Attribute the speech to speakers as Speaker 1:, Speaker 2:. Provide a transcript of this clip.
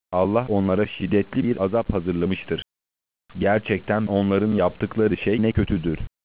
Speaker 1: Allah onlara şiddetli bir azap hazırlamıştır. Gerçekten onların yaptıkları şey ne kötüdür.